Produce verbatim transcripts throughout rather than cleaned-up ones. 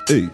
Ei.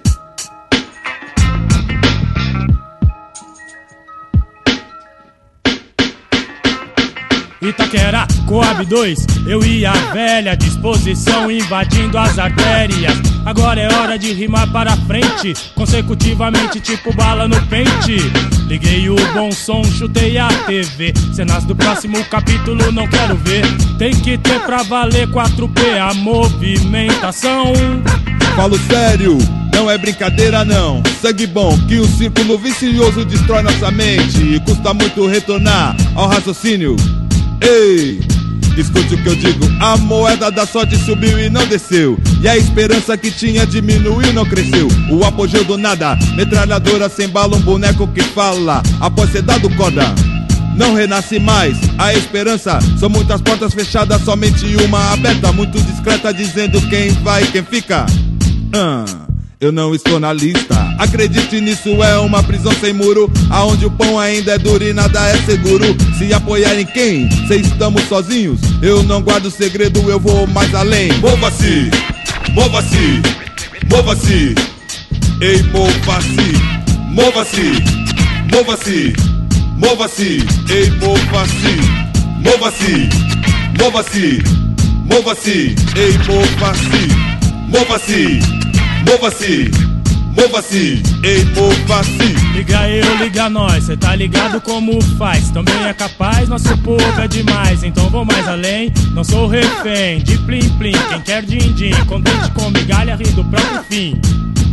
Itaquera, Coab dois, eu e a velha, disposição invadindo as artérias. Agora é hora de rimar para frente, consecutivamente tipo bala no pente. Liguei o bom som, chutei a T V, cenas do próximo capítulo não quero ver. Tem que ter pra valer quatro P a movimentação. Falo sério, não é brincadeira não. Sangue bom, que o círculo vicioso destrói nossa mente e custa muito retornar ao raciocínio. Ei, escute o que eu digo. A moeda da sorte subiu e não desceu, e a esperança que tinha diminuiu e não cresceu. O apogeu do nada, metralhadora sem bala, um boneco que fala após ser dado corda. Não renasce mais a esperança, são muitas portas fechadas, somente uma aberta, muito discreta, dizendo quem vai, quem fica. Ah, eu não estou na lista. Acredite nisso, é uma prisão sem muro, aonde o pão ainda é duro e nada é seguro. Se apoiar em quem? Se estamos sozinhos, eu não guardo segredo, eu vou mais além. Mova-se, mova-se, mova-se. Ei, mova-se, mova-se, mova-se, mova-se. Ei, mova-se, mova-se, mova-se, mova-se. Ei, mova-se, mova-se, mova-se, mova-se, ei, mova-se. Liga eu, liga nós, cê tá ligado como faz. Também é capaz, nosso povo é demais. Então vou mais além, não sou refém de plim plim. Quem quer din-din, contente com migalha, ri do próprio fim.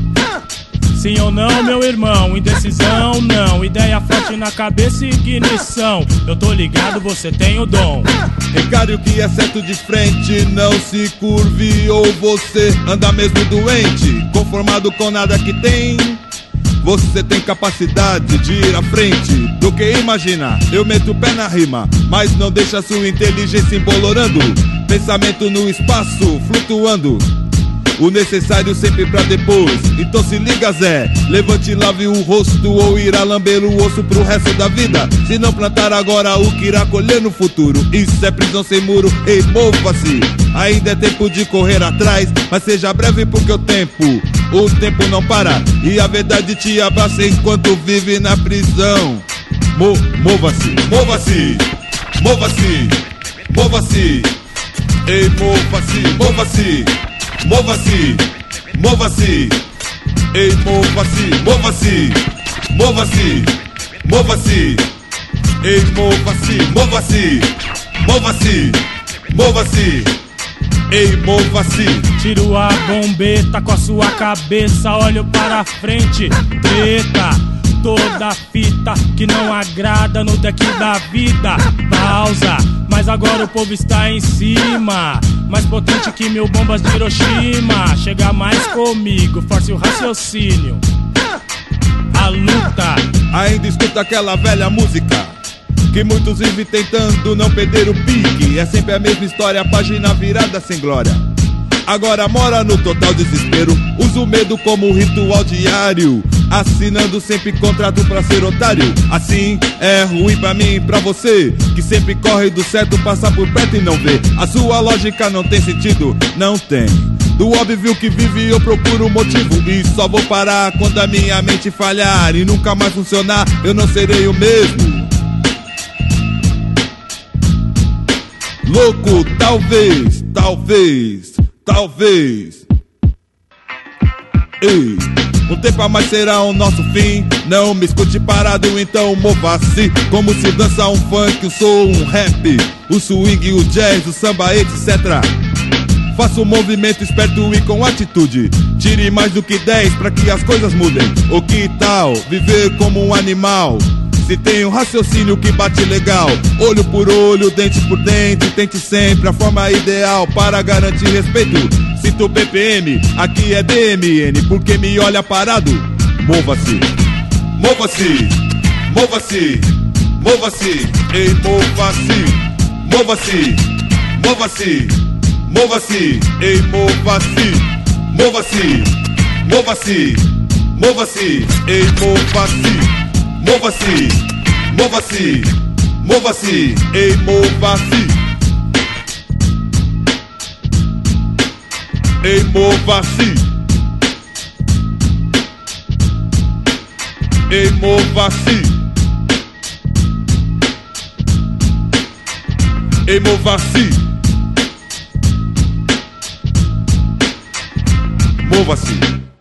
Sim ou não, meu irmão, indecisão não. Ideia forte na cabeça e ignição. Eu tô ligado, você tem o dom. Encare o que é certo de frente, não se curve ou você anda mesmo doente, conformado com nada que tem. Você tem capacidade de ir à frente do que imagina. Eu meto o pé na rima, mas não deixa sua inteligência embolorando. Pensamento no espaço, flutuando. O necessário sempre pra depois. Então se liga, Zé, levante e lave o rosto, ou irá lamber o osso pro resto da vida. Se não plantar agora, o que irá colher no futuro? Isso é prisão sem muro, ei, mova-se. Ainda é tempo de correr atrás, mas seja breve porque o tempo, o tempo não para, e a verdade te abraça enquanto vive na prisão. Mo, mova-se, mova-se, mova-se, mova-se. Ei, mova-se, mova-se, mova-se, mova-se. Ei, mova-se, mova-se, mova-se, mova-se. Ei, mova-se, mova-se, mova-se, mova-se. Ei, mova-se. Tiro a bombeta com a sua cabeça, olho para frente, treta. Toda fita que não agrada no deck da vida. Pausa, mas agora o povo está em cima, mais potente que mil bombas de Hiroshima. Chega mais comigo, force o raciocínio. A luta. Ainda escuta aquela velha música que muitos vivem tentando não perder o pique. É sempre a mesma história, página virada sem glória. Agora mora no total desespero, usa o medo como ritual diário, assinando sempre contrato pra ser otário. Assim é ruim pra mim e pra você, que sempre corre do certo, passa por perto e não vê. A sua lógica não tem sentido, não tem. Do óbvio que vive eu procuro motivo, e só vou parar quando a minha mente falhar e nunca mais funcionar, eu não serei o mesmo. Louco, talvez, talvez, talvez. Ei, um tempo a mais será o nosso fim. Não me escute parado, então mova-se. Como se dança um funk, eu sou um rap, o swing, o jazz, o samba, etcétera. Faça um movimento esperto e com atitude. Tire mais do que dez pra que as coisas mudem. O que tal viver como um animal? Se tem um raciocínio que bate legal, olho por olho, dente por dente, tente sempre a forma ideal para garantir respeito. Sinto o B P M, aqui é D M N, porque me olha parado. Mova-se, mova-se, mova-se, mova-se. Ei, mova-se, mova-se, mova-se, mova-se. Ei, mova-se, mova-se, mova-se, mova-se. Ei, mova-se, mova-se, mova-se, mova-se. Ei, mova-se. Ei, mova-se. Ei, mova-se. Ei, mova-se. Mova-se.